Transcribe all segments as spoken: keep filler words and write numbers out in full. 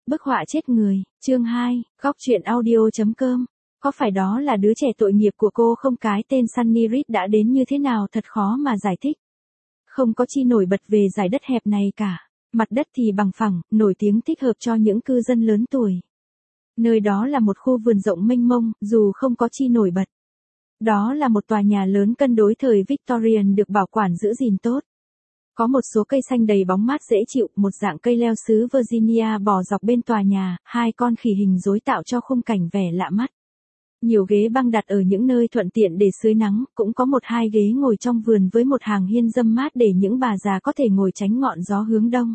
Bức họa chết người, chương hai, góc truyện audio.com. Có phải đó là đứa trẻ tội nghiệp của cô không? Cái tên Sunny Reed đã đến như thế nào thật khó mà giải thích. Không có chi nổi bật về giải đất hẹp này cả. Mặt đất thì bằng phẳng, nổi tiếng thích hợp cho những cư dân lớn tuổi. Nơi đó là một khu vườn rộng mênh mông, dù không có chi nổi bật. Đó là một tòa nhà lớn cân đối thời Victorian được bảo quản giữ gìn tốt. Có một số cây xanh đầy bóng mát dễ chịu, một dạng cây leo xứ Virginia bò dọc bên tòa nhà, hai con khỉ hình rối tạo cho khung cảnh vẻ lạ mắt. Nhiều ghế băng đặt ở những nơi thuận tiện để sưởi nắng, cũng có một hai ghế ngồi trong vườn với một hàng hiên râm mát để những bà già có thể ngồi tránh ngọn gió hướng đông.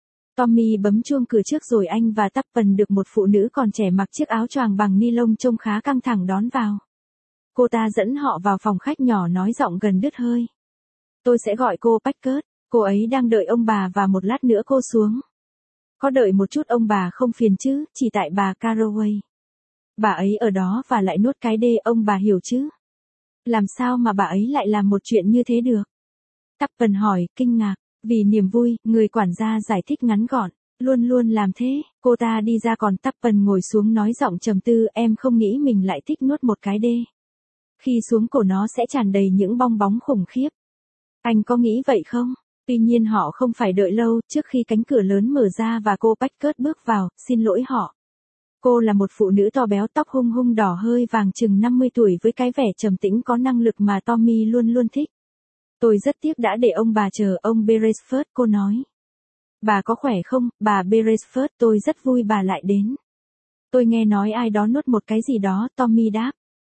Tommy bấm chuông cửa trước rồi anh và Tuppen được một phụ nữ còn trẻ mặc chiếc áo choàng bằng ni lông trông khá căng thẳng đón vào. Cô ta dẫn họ vào phòng khách nhỏ nói giọng gần đứt hơi. Tôi sẽ gọi cô Packard. Cô ấy đang đợi ông bà và một lát nữa cô xuống. Có đợi một chút ông bà không phiền chứ, chỉ tại bà Carraway. Bà ấy ở đó và lại nuốt cái đê, ông bà hiểu chứ. Làm sao mà bà ấy lại làm một chuyện như thế được? Tuppen hỏi, kinh ngạc. Vì niềm vui, người quản gia giải thích ngắn gọn. Luôn luôn làm thế. Cô ta đi ra còn Tuppen ngồi xuống nói giọng trầm tư, em không nghĩ mình lại thích nuốt một cái đê. Khi xuống cổ nó sẽ tràn đầy những bong bóng khủng khiếp. Anh có nghĩ vậy không? Tuy nhiên họ không phải đợi lâu, trước khi cánh cửa lớn mở ra và cô Packard bước vào, xin lỗi họ. Cô là một phụ nữ to béo, tóc hung hung đỏ hơi vàng, chừng năm mươi tuổi với cái vẻ trầm tĩnh có năng lực mà Tommy luôn luôn thích. Tôi rất tiếc đã để ông bà chờ, ông Beresford, cô nói. Bà có khỏe không, bà Beresford? Tôi rất vui bà lại đến. Tôi nghe nói ai đó nuốt một cái gì đó, Tommy đáp.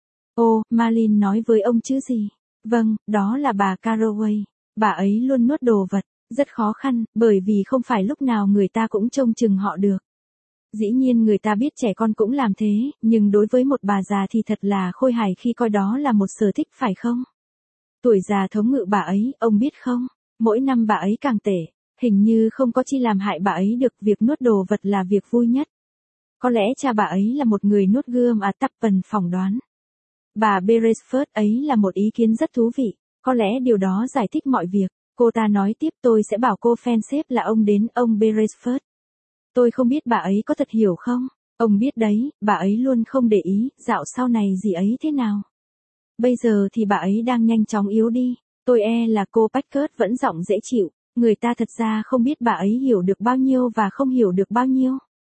Ô, Marlin nói với ông chứ gì? Vâng, đó là bà Carraway. Bà ấy luôn nuốt đồ vật, rất khó khăn, bởi vì không phải lúc nào người ta cũng trông chừng họ được. Dĩ nhiên người ta biết trẻ con cũng làm thế, nhưng đối với một bà già thì thật là khôi hài khi coi đó là một sở thích, phải không? Tuổi già thống ngự bà ấy, ông biết không? Mỗi năm bà ấy càng tệ, hình như không có chi làm hại bà ấy được, việc nuốt đồ vật là việc vui nhất. Có lẽ cha bà ấy là một người nuốt gươm à? Tuppen phỏng đoán. Bà Beresford ấy là một ý kiến rất thú vị. Có lẽ điều đó giải thích mọi việc. Cô ta nói tiếp, tôi sẽ bảo cô Fanshawe là ông đến, ông Beresford. Tôi không biết bà ấy có thật hiểu không? Ông biết đấy, bà ấy luôn không để ý, dạo sau này gì ấy thế nào. Bây giờ thì bà ấy đang nhanh chóng yếu đi. Tôi e là cô Packard vẫn giọng dễ chịu. Người ta thật ra không biết bà ấy hiểu được bao nhiêu và không hiểu được bao nhiêu.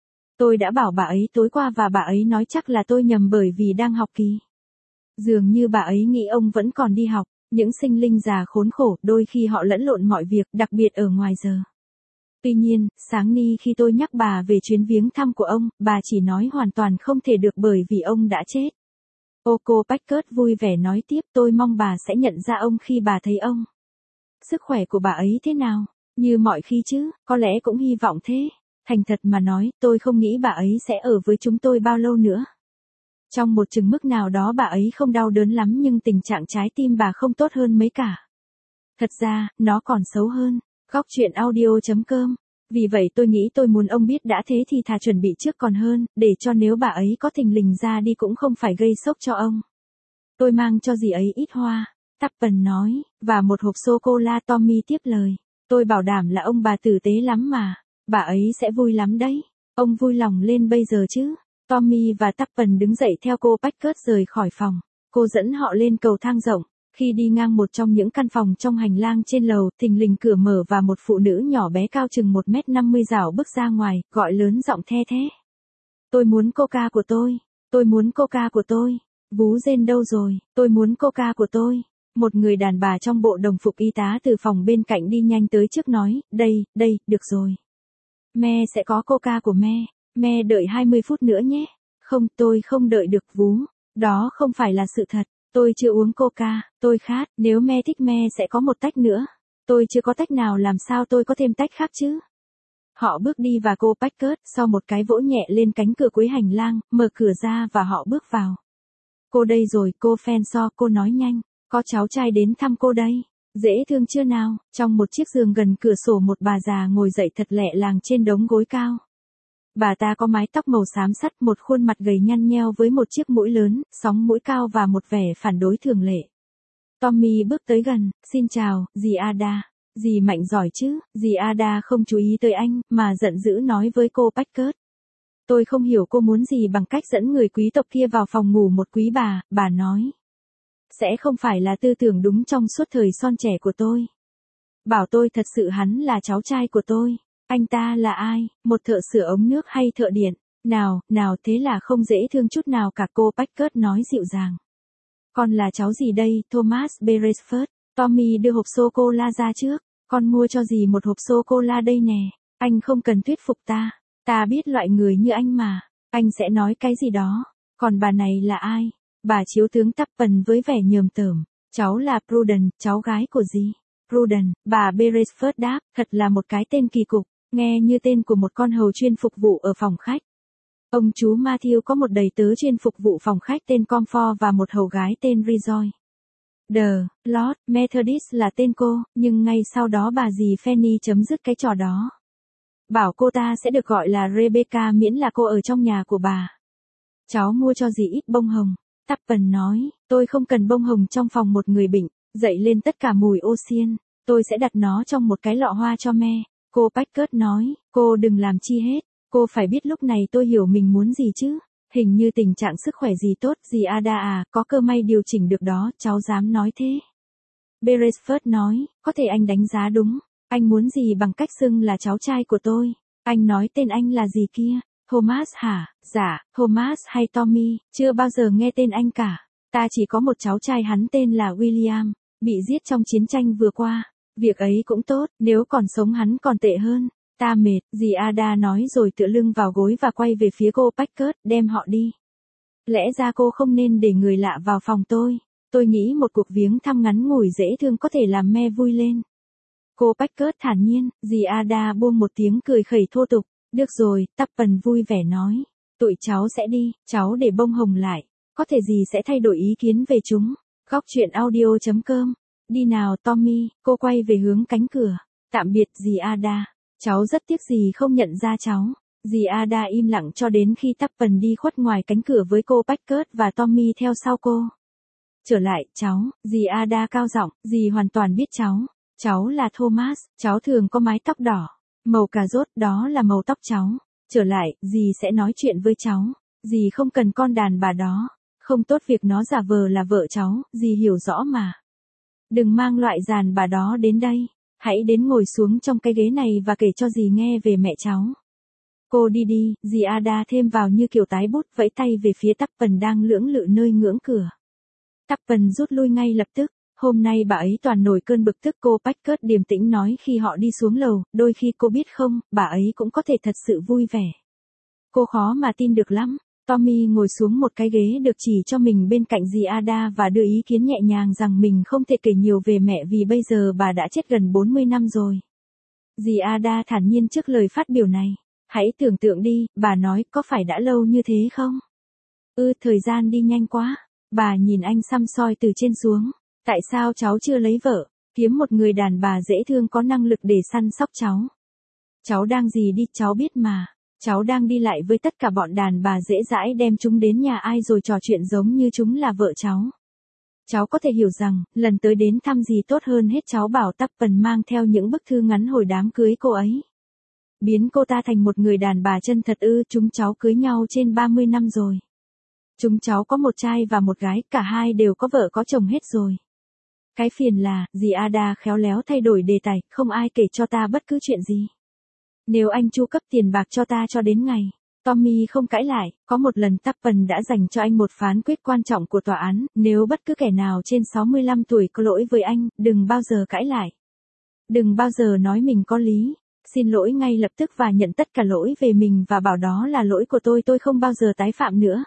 Tôi đã bảo bà ấy tối qua và bà ấy nói chắc là tôi nhầm bởi vì đang học kỳ. Dường như bà ấy nghĩ ông vẫn còn đi học. Những sinh linh già khốn khổ, đôi khi họ lẫn lộn mọi việc, đặc biệt ở ngoài giờ. Tuy nhiên, sáng nay khi tôi nhắc bà về chuyến viếng thăm của ông, bà chỉ nói hoàn toàn không thể được bởi vì ông đã chết. Ô, cô Packard vui vẻ nói tiếp, tôi mong bà sẽ nhận ra ông khi bà thấy ông. Sức khỏe của bà ấy thế nào? Như mọi khi chứ, có lẽ cũng hy vọng thế. Thành thật mà nói, tôi không nghĩ bà ấy sẽ ở với chúng tôi bao lâu nữa. Trong một chừng mức nào đó bà ấy không đau đớn lắm nhưng tình trạng trái tim bà không tốt hơn mấy cả. Thật ra, nó còn xấu hơn. Góc truyện audio.com. Vì vậy tôi nghĩ tôi muốn ông biết đã thế thì thà chuẩn bị trước còn hơn, để cho nếu bà ấy có thình lình ra đi cũng không phải gây sốc cho ông. Tôi mang cho dì ấy ít hoa. Tuppen nói, và một hộp sô-cô-la. Tommy tiếp lời. Tôi bảo đảm là ông bà tử tế lắm mà. Bà ấy sẽ vui lắm đấy. Ông vui lòng lên bây giờ chứ. Tommy và Tuppen đứng dậy theo cô Packard rời khỏi phòng. Cô dẫn họ lên cầu thang rộng. Khi đi ngang một trong những căn phòng trong hành lang trên lầu, thình lình cửa mở và một phụ nữ nhỏ bé cao chừng một mét năm mươi rảo bước ra ngoài, gọi lớn giọng the thé. Tôi muốn coca của tôi. Tôi muốn coca của tôi. Vú rên đâu rồi? Tôi muốn coca của tôi. Một người đàn bà trong bộ đồng phục y tá từ phòng bên cạnh đi nhanh tới trước nói, đây, đây, được rồi. Me sẽ có coca của me. Me đợi hai mươi phút nữa nhé. Không, tôi không đợi được vú. Đó không phải là sự thật. Tôi chưa uống coca, tôi khát, nếu me thích me sẽ có một tách nữa. Tôi chưa có tách nào, làm sao tôi có thêm tách khác chứ? Họ bước đi và cô Packard sau một cái vỗ nhẹ lên cánh cửa cuối hành lang, mở cửa ra và họ bước vào. Cô đây rồi, cô Fanshawe, cô nói nhanh, có cháu trai đến thăm cô đây. Dễ thương chưa nào? Trong một chiếc giường gần cửa sổ một bà già ngồi dậy thật lẹ làng trên đống gối cao. Bà ta có mái tóc màu xám sắt, một khuôn mặt gầy nhăn nheo với một chiếc mũi lớn, sóng mũi cao và một vẻ phản đối thường lệ. Tommy bước tới gần, xin chào, dì Ada. Dì Mạnh giỏi chứ? Dì Ada không chú ý tới anh, mà giận dữ nói với cô Packard. Tôi không hiểu cô muốn gì bằng cách dẫn người quý tộc kia vào phòng ngủ một quý bà, bà nói. Sẽ không phải là tư tưởng đúng trong suốt thời son trẻ của tôi. Bảo tôi thật sự hắn là cháu trai của tôi. Anh ta là ai, một thợ sửa ống nước hay thợ điện? Nào, nào thế là không dễ thương chút nào cả, cô Packard nói dịu dàng. Con là cháu gì đây, Thomas Beresford? Tommy đưa hộp sô-cô-la ra trước. Con mua cho dì một hộp sô-cô-la đây nè. Anh không cần thuyết phục ta. Ta biết loại người như anh mà. Anh sẽ nói cái gì đó. Còn bà này là ai? Bà chiếu tướng Tappen với vẻ nhờm tởm. Cháu là Prudence, cháu gái của dì. Prudence, bà Beresford đáp, thật là một cái tên kỳ cục. Nghe như tên của một con hầu chuyên phục vụ ở phòng khách. Ông chú Matthew có một đầy tớ chuyên phục vụ phòng khách tên Comfort và một hầu gái tên Rejoice. The Lord Methodist là tên cô, nhưng ngay sau đó bà dì Fanny chấm dứt cái trò đó. Bảo cô ta sẽ được gọi là Rebecca miễn là cô ở trong nhà của bà. Cháu mua cho dì ít bông hồng. Tappen nói, tôi không cần bông hồng trong phòng một người bệnh, dậy lên tất cả mùi ô xiên. Tôi sẽ đặt nó trong một cái lọ hoa cho me. Cô Packard nói, cô đừng làm chi hết. Cô phải biết lúc này tôi hiểu mình muốn gì chứ. Hình như tình trạng sức khỏe gì tốt, dì Ada à, có cơ may điều chỉnh được đó, cháu dám nói thế. Beresford nói, có thể anh đánh giá đúng. Anh muốn gì bằng cách xưng là cháu trai của tôi. Anh nói tên anh là gì kia? Thomas hả? Dạ, Thomas hay Tommy, chưa bao giờ nghe tên anh cả. Ta chỉ có một cháu trai hắn tên là William, bị giết trong chiến tranh vừa qua. Việc ấy cũng tốt, nếu còn sống hắn còn tệ hơn. Ta mệt, dì Ada nói rồi tựa lưng vào gối và quay về phía cô Packard, đem họ đi. Lẽ ra cô không nên để người lạ vào phòng tôi. Tôi nghĩ một cuộc viếng thăm ngắn ngủi dễ thương có thể làm me vui lên. Cô Packard thản nhiên, dì Ada buông một tiếng cười khẩy thô tục. Được rồi, Tappen vui vẻ nói. Tụi cháu sẽ đi, cháu để bông hồng lại. Có thể dì sẽ thay đổi ý kiến về chúng. Góc truyện audio chấm com. Đi nào Tommy, cô quay về hướng cánh cửa. Tạm biệt dì Ada. Cháu rất tiếc dì không nhận ra cháu. Dì Ada im lặng cho đến khi Tappen đi khuất ngoài cánh cửa với cô Packard và Tommy theo sau cô. Trở lại, cháu, dì Ada cao giọng, dì hoàn toàn biết cháu. Cháu là Thomas, cháu thường có mái tóc đỏ. Màu cà rốt, đó là màu tóc cháu. Trở lại, dì sẽ nói chuyện với cháu. Dì không cần con đàn bà đó. Không tốt việc nó giả vờ là vợ cháu, dì hiểu rõ mà. Đừng mang loại đàn bà đó đến đây. Hãy đến ngồi xuống trong cái ghế này và kể cho dì nghe về mẹ cháu. Cô đi đi, dì Ada thêm vào như kiểu tái bút, vẫy tay về phía Tappen đang lưỡng lự nơi ngưỡng cửa. Tappen rút lui ngay lập tức. Hôm nay bà ấy toàn nổi cơn bực tức, cô Packard điềm tĩnh nói khi họ đi xuống lầu, đôi khi cô biết không, bà ấy cũng có thể thật sự vui vẻ. Cô khó mà tin được lắm. Tommy ngồi xuống một cái ghế được chỉ cho mình bên cạnh dì Ada và đưa ý kiến nhẹ nhàng rằng mình không thể kể nhiều về mẹ vì bây giờ bà đã chết gần bốn mươi năm rồi. Dì Ada thản nhiên trước lời phát biểu này. Hãy tưởng tượng đi, bà nói, có phải đã lâu như thế không? Ừ, thời gian đi nhanh quá. Bà nhìn anh săm soi từ trên xuống. Tại sao cháu chưa lấy vợ? Kiếm một người đàn bà dễ thương có năng lực để săn sóc cháu. Cháu đang gì đi, cháu biết mà. Cháu đang đi lại với tất cả bọn đàn bà dễ dãi đem chúng đến nhà ai rồi trò chuyện giống như chúng là vợ cháu. Cháu có thể hiểu rằng, lần tới đến thăm gì tốt hơn hết cháu bảo Tappen mang theo những bức thư ngắn hồi đám cưới cô ấy. Biến cô ta thành một người đàn bà chân thật ư, chúng cháu cưới nhau trên ba mươi năm rồi. Chúng cháu có một trai và một gái, cả hai đều có vợ có chồng hết rồi. Cái phiền là, dì Ada khéo léo thay đổi đề tài, không ai kể cho ta bất cứ chuyện gì. Nếu anh chu cấp tiền bạc cho ta cho đến ngày. Tommy không cãi lại, có một lần Tappen đã dành cho anh một phán quyết quan trọng của tòa án, nếu bất cứ kẻ nào trên sáu mươi lăm tuổi có lỗi với anh, đừng bao giờ cãi lại. Đừng bao giờ nói mình có lý, xin lỗi ngay lập tức và nhận tất cả lỗi về mình và bảo đó là lỗi của tôi, tôi không bao giờ tái phạm nữa.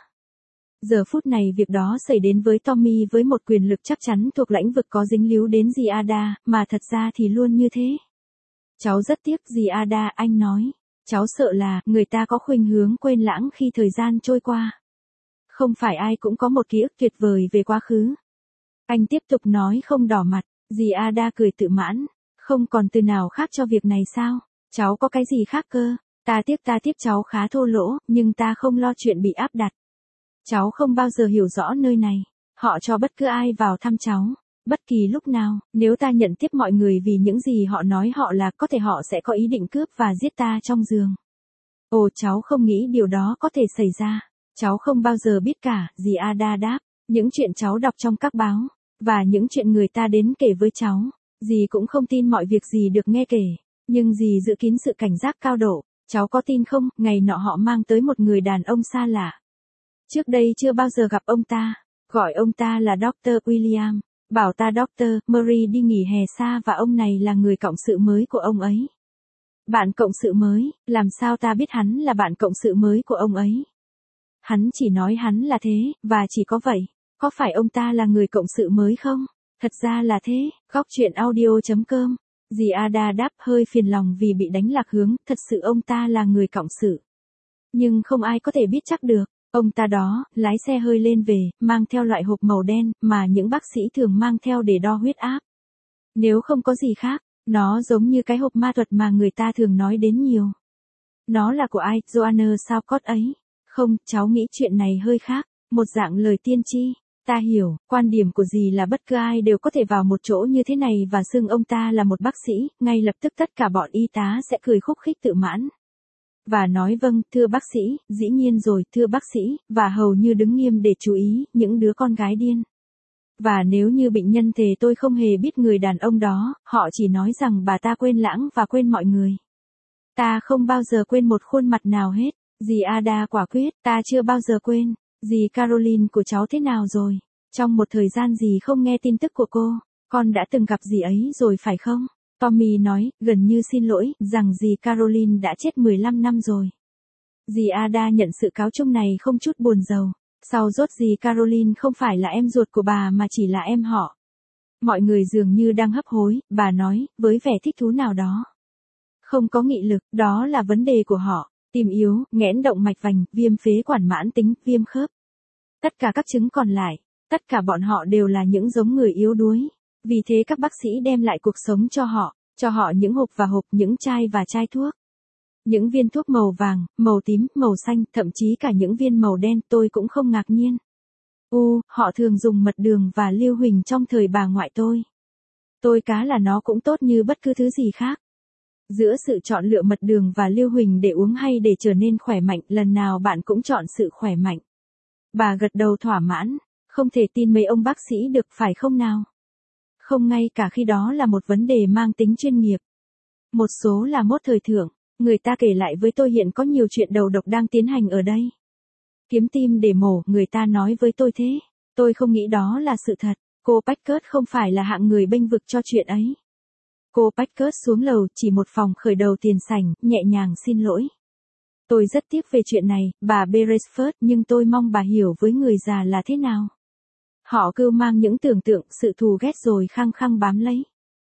Giờ phút này việc đó xảy đến với Tommy với một quyền lực chắc chắn thuộc lãnh vực có dính líu đến dì Ada, mà thật ra thì luôn như thế. Cháu rất tiếc dì Ada, anh nói. Cháu sợ là, người ta có khuynh hướng quên lãng khi thời gian trôi qua. Không phải ai cũng có một ký ức tuyệt vời về quá khứ. Anh tiếp tục nói không đỏ mặt, dì Ada cười tự mãn. Không còn từ nào khác cho việc này sao? Cháu có cái gì khác cơ? Ta tiếc ta tiếp cháu khá thô lỗ, nhưng ta không lo chuyện bị áp đặt. Cháu không bao giờ hiểu rõ nơi này. Họ cho bất cứ ai vào thăm cháu. Bất kỳ lúc nào, nếu ta nhận tiếp mọi người vì những gì họ nói họ là, có thể họ sẽ có ý định cướp và giết ta trong giường. Ồ, cháu không nghĩ điều đó có thể xảy ra. Cháu không bao giờ biết cả, dì Ada đáp. Những chuyện cháu đọc trong các báo, và những chuyện người ta đến kể với cháu, dì cũng không tin mọi việc dì được nghe kể. Nhưng dì giữ kín sự cảnh giác cao độ. Cháu có tin không, ngày nọ họ mang tới một người đàn ông xa lạ. Trước đây chưa bao giờ gặp ông ta, gọi ông ta là doctor William, bảo ta doctor Murray đi nghỉ hè xa và ông này là người cộng sự mới của ông ấy. Bạn cộng sự mới, làm sao ta biết hắn là bạn cộng sự mới của ông ấy? Hắn chỉ nói hắn là thế, và chỉ có vậy. Có phải ông ta là người cộng sự mới không? Thật ra là thế. Góc chuyện audio chấm com. Dì Ada đáp hơi phiền lòng vì bị đánh lạc hướng, thật sự ông ta là người cộng sự. Nhưng không ai có thể biết chắc được. Ông ta đó, lái xe hơi lên về, mang theo loại hộp màu đen, mà những bác sĩ thường mang theo để đo huyết áp. Nếu không có gì khác, nó giống như cái hộp ma thuật mà người ta thường nói đến nhiều. Nó là của ai, Joanna Southcott ấy? Không, cháu nghĩ chuyện này hơi khác, một dạng lời tiên tri. Ta hiểu, quan điểm của dì là bất cứ ai đều có thể vào một chỗ như thế này và xưng ông ta là một bác sĩ, ngay lập tức tất cả bọn y tá sẽ cười khúc khích tự mãn. Và nói vâng, thưa bác sĩ, dĩ nhiên rồi, thưa bác sĩ, và hầu như đứng nghiêm để chú ý, những đứa con gái điên. Và nếu như bệnh nhân thề tôi không hề biết người đàn ông đó, họ chỉ nói rằng bà ta quên lãng và quên mọi người. Ta không bao giờ quên một khuôn mặt nào hết. Dì Ada quả quyết, ta chưa bao giờ quên. Dì Caroline của cháu thế nào rồi? Trong một thời gian dì không nghe tin tức của cô, con đã từng gặp dì ấy rồi phải không? Tommy nói, gần như xin lỗi, rằng dì Caroline đã chết mười lăm năm rồi. Dì Ada nhận sự cáo chung này không chút buồn rầu. Sau rốt dì Caroline không phải là em ruột của bà mà chỉ là em họ. Mọi người dường như đang hấp hối, bà nói, với vẻ thích thú nào đó. Không có nghị lực, đó là vấn đề của họ. Tim yếu, nghẽn động mạch vành, viêm phế quản mãn tính, viêm khớp. Tất cả các chứng còn lại, tất cả bọn họ đều là những giống người yếu đuối. Vì thế các bác sĩ đem lại cuộc sống cho họ, cho họ những hộp và hộp, những chai và chai thuốc. Những viên thuốc màu vàng, màu tím, màu xanh, thậm chí cả những viên màu đen, tôi cũng không ngạc nhiên. U, họ thường dùng mật đường và lưu huỳnh trong thời bà ngoại tôi. Tôi cá là nó cũng tốt như bất cứ thứ gì khác. Giữa sự chọn lựa mật đường và lưu huỳnh để uống hay để trở nên khỏe mạnh, lần nào bạn cũng chọn sự khỏe mạnh. Bà gật đầu thỏa mãn, không thể tin mấy ông bác sĩ được phải không nào? Không, ngay cả khi đó là một vấn đề mang tính chuyên nghiệp. Một số là mốt thời thượng, người ta kể lại với tôi hiện có nhiều chuyện đầu độc đang tiến hành ở đây. Kiếm tim để mổ, người ta nói với tôi thế. Tôi không nghĩ đó là sự thật. Cô Packard không phải là hạng người bênh vực cho chuyện ấy. Cô Packard xuống lầu, chỉ một phòng khởi đầu tiền sảnh, nhẹ nhàng xin lỗi. Tôi rất tiếc về chuyện này, bà Beresford, nhưng tôi mong bà hiểu với người già là thế nào. Họ cứ mang những tưởng tượng, sự thù ghét rồi khăng khăng bám lấy.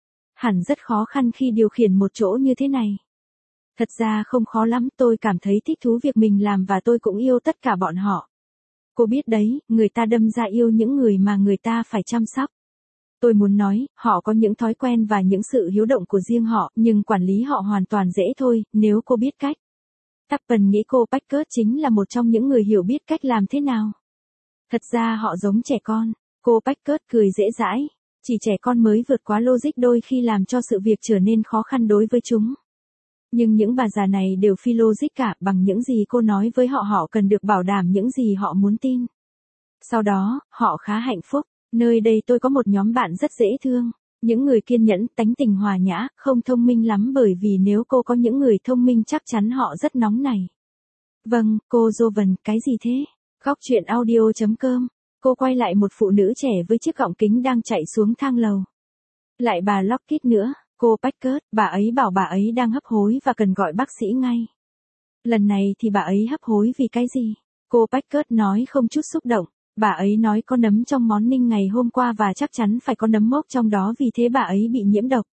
Hẳn rất khó khăn khi điều khiển một chỗ như thế này. Thật ra không khó lắm, tôi cảm thấy thích thú việc mình làm và tôi cũng yêu tất cả bọn họ. Cô biết đấy, người ta đâm ra yêu những người mà người ta phải chăm sóc. Tôi muốn nói, họ có những thói quen và những sự hiếu động của riêng họ, nhưng quản lý họ hoàn toàn dễ thôi, nếu cô biết cách. Tappen nghĩ cô Packard chính là một trong những người hiểu biết cách làm thế nào. Thật ra họ giống trẻ con. Cô Packard cười dễ dãi. Chỉ trẻ con mới vượt quá logic đôi khi làm cho sự việc trở nên khó khăn đối với chúng. Nhưng những bà già này đều phi logic cả, bằng những gì cô nói với họ họ cần được bảo đảm những gì họ muốn tin. Sau đó, họ khá hạnh phúc. Nơi đây tôi có một nhóm bạn rất dễ thương. Những người kiên nhẫn, tánh tình hòa nhã, không thông minh lắm bởi vì nếu cô có những người thông minh chắc chắn họ rất nóng này. Vâng, cô Jovan, cái gì thế? Góc chuyện audio chấm com. Cô quay lại một phụ nữ trẻ với chiếc gọng kính đang chạy xuống thang lầu. Lại bà Lockett nữa, cô Packard, bà ấy bảo bà ấy đang hấp hối và cần gọi bác sĩ ngay. Lần này thì bà ấy hấp hối vì cái gì? Cô Packard nói không chút xúc động. Bà ấy nói có nấm trong món ninh ngày hôm qua và chắc chắn phải có nấm mốc trong đó vì thế bà ấy bị nhiễm độc.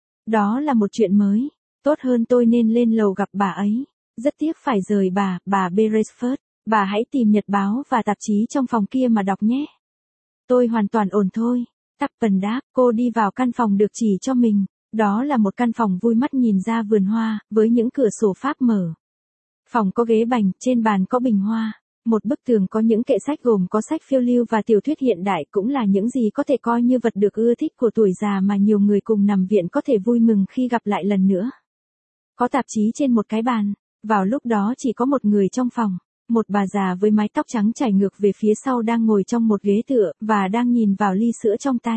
Đó là một chuyện mới. Tốt hơn tôi nên lên lầu gặp bà ấy. Rất tiếc phải rời bà, bà Beresford. Bà hãy tìm nhật báo và tạp chí trong phòng kia mà đọc nhé. Tôi hoàn toàn ổn thôi. Tappen đáp, cô đi vào căn phòng được chỉ cho mình. Đó là một căn phòng vui mắt nhìn ra vườn hoa, với những cửa sổ Pháp mở. Phòng có ghế bành, trên bàn có bình hoa. Một bức tường có những kệ sách gồm có sách phiêu lưu và tiểu thuyết hiện đại cũng là những gì có thể coi như vật được ưa thích của tuổi già mà nhiều người cùng nằm viện có thể vui mừng khi gặp lại lần nữa. Có tạp chí trên một cái bàn. Vào lúc đó chỉ có một người trong phòng, một bà già với mái tóc trắng chảy ngược về phía sau đang ngồi trong một ghế tựa, và đang nhìn vào ly sữa trong tay.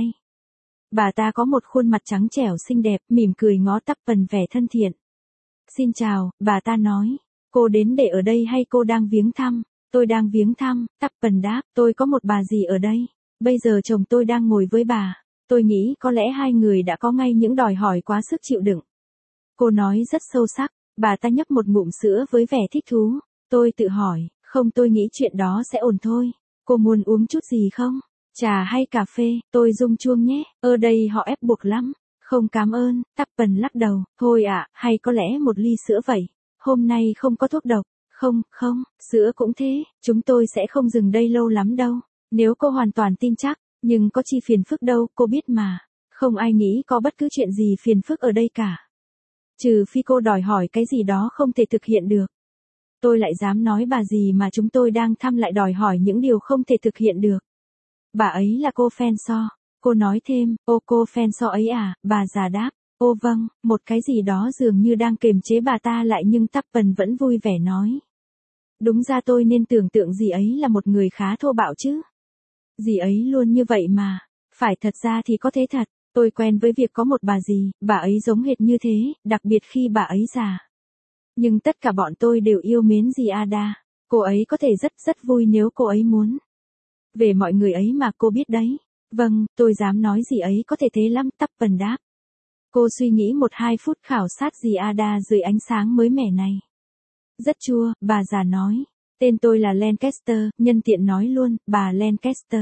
Bà ta có một khuôn mặt trắng trẻo xinh đẹp, mỉm cười ngó Tupper vẻ thân thiện. Xin chào, bà ta nói. Cô đến để ở đây hay cô đang viếng thăm? Tôi đang viếng thăm, Tupper đáp, tôi có một bà dì ở đây. Bây giờ chồng tôi đang ngồi với bà. Tôi nghĩ có lẽ hai người đã có ngay những đòi hỏi quá sức chịu đựng. Cô nói rất sâu sắc, bà ta nhấp một ngụm sữa với vẻ thích thú. Tôi tự hỏi, không, tôi nghĩ chuyện đó sẽ ổn thôi. Cô muốn uống chút gì không? Trà hay cà phê? Tôi rung chuông nhé, ở đây họ ép buộc lắm. Không cảm ơn, Tupper lắc đầu, thôi ạ, à, hay có lẽ một ly sữa vậy. Hôm nay không có thuốc độc. Không, không, sữa cũng thế, chúng tôi sẽ không dừng đây lâu lắm đâu. Nếu cô hoàn toàn tin chắc, nhưng có chi phiền phức đâu, cô biết mà. Không ai nghĩ có bất cứ chuyện gì phiền phức ở đây cả. Trừ phi cô đòi hỏi cái gì đó không thể thực hiện được. Tôi lại dám nói bà gì mà chúng tôi đang thăm lại đòi hỏi những điều không thể thực hiện được. Bà ấy là cô Fenshaw. Cô nói thêm, ô cô Fenshaw ấy à, bà già đáp. Ô vâng, một cái gì đó dường như đang kiềm chế bà ta lại nhưng Tupper vẫn vui vẻ nói. Đúng ra tôi nên tưởng tượng dì ấy là một người khá thô bạo chứ. Dì ấy luôn như vậy mà. Phải, thật ra thì có thế thật. Tôi quen với việc có một bà dì, bà ấy giống hệt như thế, đặc biệt khi bà ấy già. Nhưng tất cả bọn tôi đều yêu mến dì Ada. Cô ấy có thể rất rất vui nếu cô ấy muốn. Về mọi người ấy mà cô biết đấy. Vâng, tôi dám nói dì ấy có thể thế lắm, Tupper đáp. Cô suy nghĩ một hai phút khảo sát dì Ada dưới ánh sáng mới mẻ này. Rất chua, bà già nói. Tên tôi là Lancaster, nhân tiện nói luôn, bà Lancaster.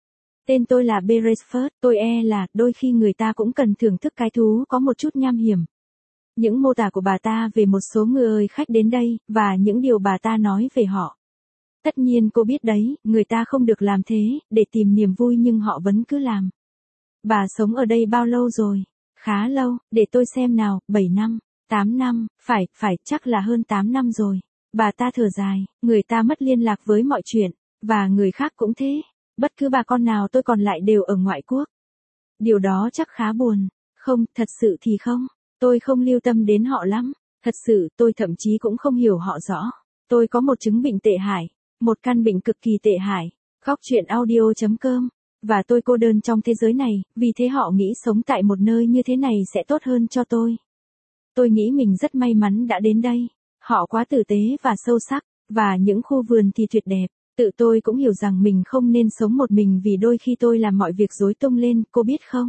Tên tôi là Beresford, tôi e là, đôi khi người ta cũng cần thưởng thức cái thú có một chút nham hiểm. Những mô tả của bà ta về một số người khách đến đây, và những điều bà ta nói về họ. Tất nhiên cô biết đấy, người ta không được làm thế, để tìm niềm vui nhưng họ vẫn cứ làm. Bà sống ở đây bao lâu rồi? Khá lâu, để tôi xem nào, bảy năm, tám năm, phải, phải, chắc là hơn tám năm rồi. Bà ta thở dài, người ta mất liên lạc với mọi chuyện, và người khác cũng thế. Bất cứ bà con nào tôi còn lại đều ở ngoại quốc. Điều đó chắc khá buồn. Không, thật sự thì không. Tôi không lưu tâm đến họ lắm. Thật sự, tôi thậm chí cũng không hiểu họ rõ. Tôi có một chứng bệnh tệ hại. Một căn bệnh cực kỳ tệ hại. Góc chuyện audio chấm com. Và tôi cô đơn trong thế giới này, vì thế họ nghĩ sống tại một nơi như thế này sẽ tốt hơn cho tôi. Tôi nghĩ mình rất may mắn đã đến đây. Họ quá tử tế và sâu sắc, và những khu vườn thì tuyệt đẹp. Tự tôi cũng hiểu rằng mình không nên sống một mình vì đôi khi tôi làm mọi việc rối tung lên, cô biết không?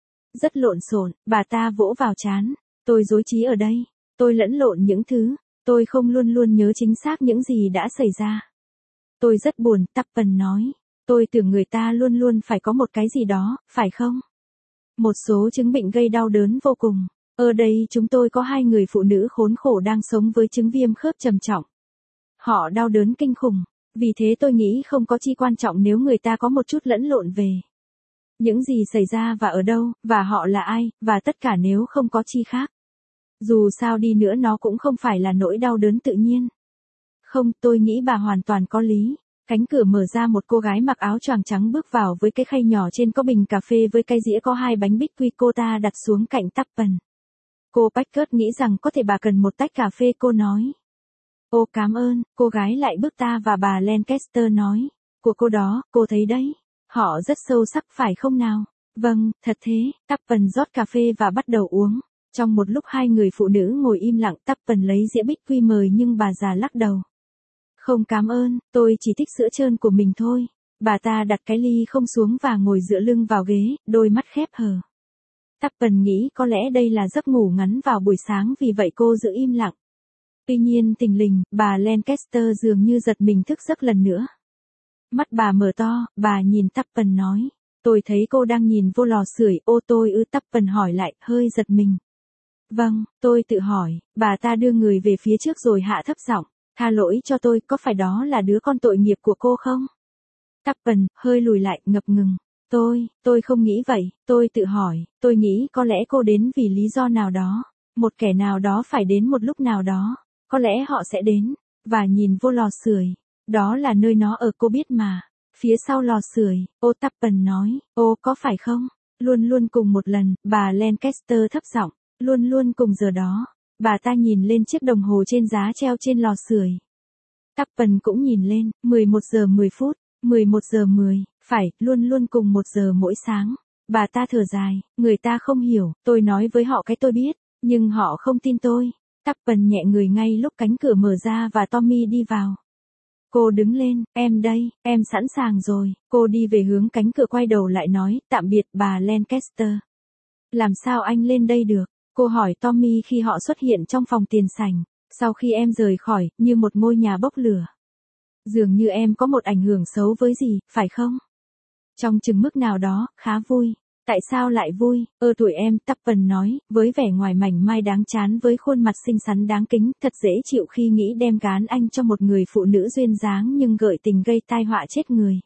Rất lộn xộn, bà ta vỗ vào trán. Tôi rối trí ở đây. Tôi lẫn lộn những thứ. Tôi không luôn luôn nhớ chính xác những gì đã xảy ra. Tôi rất buồn, Tupper nói. Tôi tưởng người ta luôn luôn phải có một cái gì đó, phải không? Một số chứng bệnh gây đau đớn vô cùng. Ở đây chúng tôi có hai người phụ nữ khốn khổ đang sống với chứng viêm khớp trầm trọng. Họ đau đớn kinh khủng. Vì thế tôi nghĩ không có chi quan trọng nếu người ta có một chút lẫn lộn về những gì xảy ra và ở đâu, và họ là ai, và tất cả nếu không có chi khác. Dù sao đi nữa nó cũng không phải là nỗi đau đớn tự nhiên. Không, tôi nghĩ bà hoàn toàn có lý. Cánh cửa mở ra, một cô gái mặc áo choàng trắng bước vào với cái khay nhỏ trên có bình cà phê với cái dĩa có hai bánh bích quy, cô ta đặt xuống cạnh Tupper. Cô Packard nghĩ rằng có thể bà cần một tách cà phê, cô nói. Ô cảm ơn, cô gái lại bước ta và bà Lancaster nói. Của cô đó, cô thấy đấy. Họ rất sâu sắc phải không nào? Vâng, thật thế. Tupper rót cà phê và bắt đầu uống. Trong một lúc hai người phụ nữ ngồi im lặng, Tupper lấy dĩa bích quy mời nhưng bà già lắc đầu. Không cảm ơn, tôi chỉ thích sữa trơn của mình thôi. Bà ta đặt cái ly không xuống và ngồi dựa lưng vào ghế, đôi mắt khép hờ. Tupper nghĩ có lẽ đây là giấc ngủ ngắn vào buổi sáng vì vậy cô giữ im lặng. Tuy nhiên thình lình, bà Lancaster dường như giật mình thức giấc lần nữa. Mắt bà mở to, bà nhìn Tupper nói. Tôi thấy cô đang nhìn vô lò sưởi, ô tôi ư, Tupper hỏi lại, hơi giật mình. Vâng, tôi tự hỏi, bà ta đưa người về phía trước rồi hạ thấp giọng. Tha lỗi cho tôi, có phải đó là đứa con tội nghiệp của cô không? Tupper hơi lùi lại, ngập ngừng. Tôi, tôi không nghĩ vậy, tôi tự hỏi, tôi nghĩ có lẽ cô đến vì lý do nào đó. Một kẻ nào đó phải đến một lúc nào đó. Có lẽ họ sẽ đến, và nhìn vô lò sưởi. Đó là nơi nó ở, cô biết mà. Phía sau lò sưởi, ô Tupper nói, ô có phải không? Luôn luôn cùng một lần, bà Lancaster thấp giọng, luôn luôn cùng giờ đó. Bà ta nhìn lên chiếc đồng hồ trên giá treo trên lò sưởi. Tappen cũng nhìn lên, mười một giờ mười phút, mười một giờ mười, phải, luôn luôn cùng một giờ mỗi sáng. Bà ta thở dài, người ta không hiểu, tôi nói với họ cái tôi biết, nhưng họ không tin tôi. Tappen nhẹ người ngay lúc cánh cửa mở ra và Tommy đi vào. Cô đứng lên, em đây, em sẵn sàng rồi. Cô đi về hướng cánh cửa quay đầu lại nói, tạm biệt bà Lancaster. Làm sao anh lên đây được? Cô hỏi Tommy khi họ xuất hiện trong phòng tiền sảnh. Sau khi em rời khỏi, như một ngôi nhà bốc lửa. Dường như em có một ảnh hưởng xấu với gì, phải không? Trong chừng mức nào đó, khá vui. Tại sao lại vui? Ơ tuổi em, Tappen nói, với vẻ ngoài mảnh mai đáng chán với khuôn mặt xinh xắn đáng kính, thật dễ chịu khi nghĩ đem gán anh cho một người phụ nữ duyên dáng nhưng gợi tình gây tai họa chết người.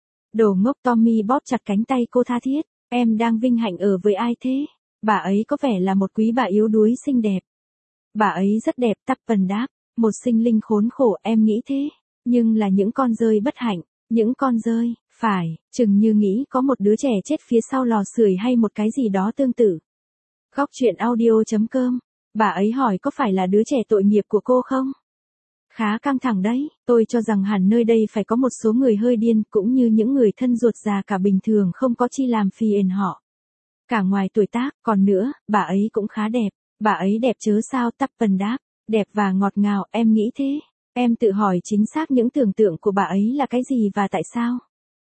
Đồ ngốc. Tommy bóp chặt cánh tay cô tha thiết, em đang vinh hạnh ở với ai thế? Bà ấy có vẻ là một quý bà yếu đuối xinh đẹp. Bà ấy rất đẹp, Tappen đáp, một sinh linh khốn khổ, em nghĩ thế, nhưng là những con dơi bất hạnh, những con dơi, phải, chừng như nghĩ có một đứa trẻ chết phía sau lò sưởi hay một cái gì đó tương tự. Góc truyện audio chấm com, bà ấy hỏi có phải là đứa trẻ tội nghiệp của cô không? Khá căng thẳng đấy, tôi cho rằng hẳn nơi đây phải có một số người hơi điên cũng như những người thân ruột già cả bình thường không có chi làm phiền họ. Cả ngoài tuổi tác, còn nữa, bà ấy cũng khá đẹp. Bà ấy đẹp chớ sao? Tappen đáp, đẹp và ngọt ngào, em nghĩ thế. Em tự hỏi chính xác những tưởng tượng của bà ấy là cái gì và tại sao?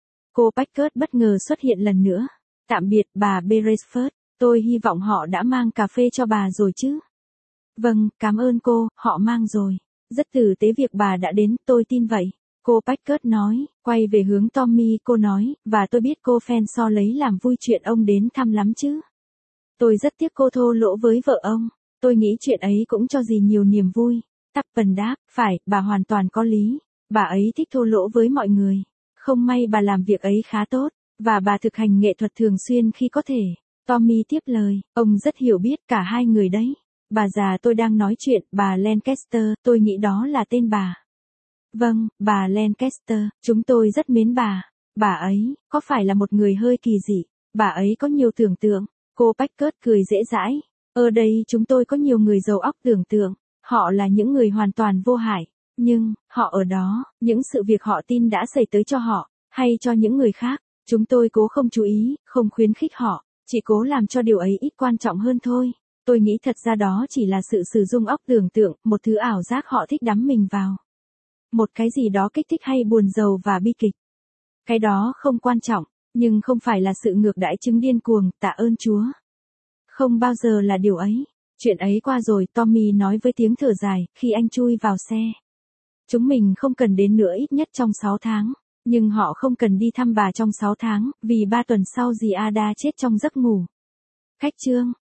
Cô Packard bất ngờ xuất hiện lần nữa. Tạm biệt bà Beresford, tôi hy vọng họ đã mang cà phê cho bà rồi chứ? Vâng, cảm ơn cô, họ mang rồi. Rất tử tế việc bà đã đến, tôi tin vậy. Cô Packard nói, quay về hướng Tommy, cô nói, và tôi biết cô Fenshaw lấy làm vui chuyện ông đến thăm lắm chứ. Tôi rất tiếc cô thô lỗ với vợ ông. Tôi nghĩ chuyện ấy cũng cho dì nhiều niềm vui. Tappen đáp, phải, bà hoàn toàn có lý. Bà ấy thích thô lỗ với mọi người. Không may bà làm việc ấy khá tốt, và bà thực hành nghệ thuật thường xuyên khi có thể. Tommy tiếp lời, ông rất hiểu biết cả hai người đấy. Bà già tôi đang nói chuyện, bà Lancaster, tôi nghĩ đó là tên bà. Vâng, bà Lancaster, chúng tôi rất mến bà. Bà ấy, có phải là một người hơi kỳ dị? Bà ấy có nhiều tưởng tượng. Cô Packard cười dễ dãi. Ở đây chúng tôi có nhiều người giàu óc tưởng tượng. Họ là những người hoàn toàn vô hại. Nhưng, họ ở đó, những sự việc họ tin đã xảy tới cho họ, hay cho những người khác. Chúng tôi cố không chú ý, không khuyến khích họ, chỉ cố làm cho điều ấy ít quan trọng hơn thôi. Tôi nghĩ thật ra đó chỉ là sự sử dụng óc tưởng tượng, một thứ ảo giác họ thích đắm mình vào. Một cái gì đó kích thích hay buồn rầu và bi kịch. Cái đó không quan trọng, nhưng không phải là sự ngược đãi chứng điên cuồng, tạ ơn Chúa. Không bao giờ là điều ấy. Chuyện ấy qua rồi, Tommy nói với tiếng thở dài, khi anh chui vào xe. Chúng mình không cần đến nữa ít nhất trong sáu tháng. Nhưng họ không cần đi thăm bà trong sáu tháng, vì ba tuần sau dì Ada chết trong giấc ngủ. Khách chương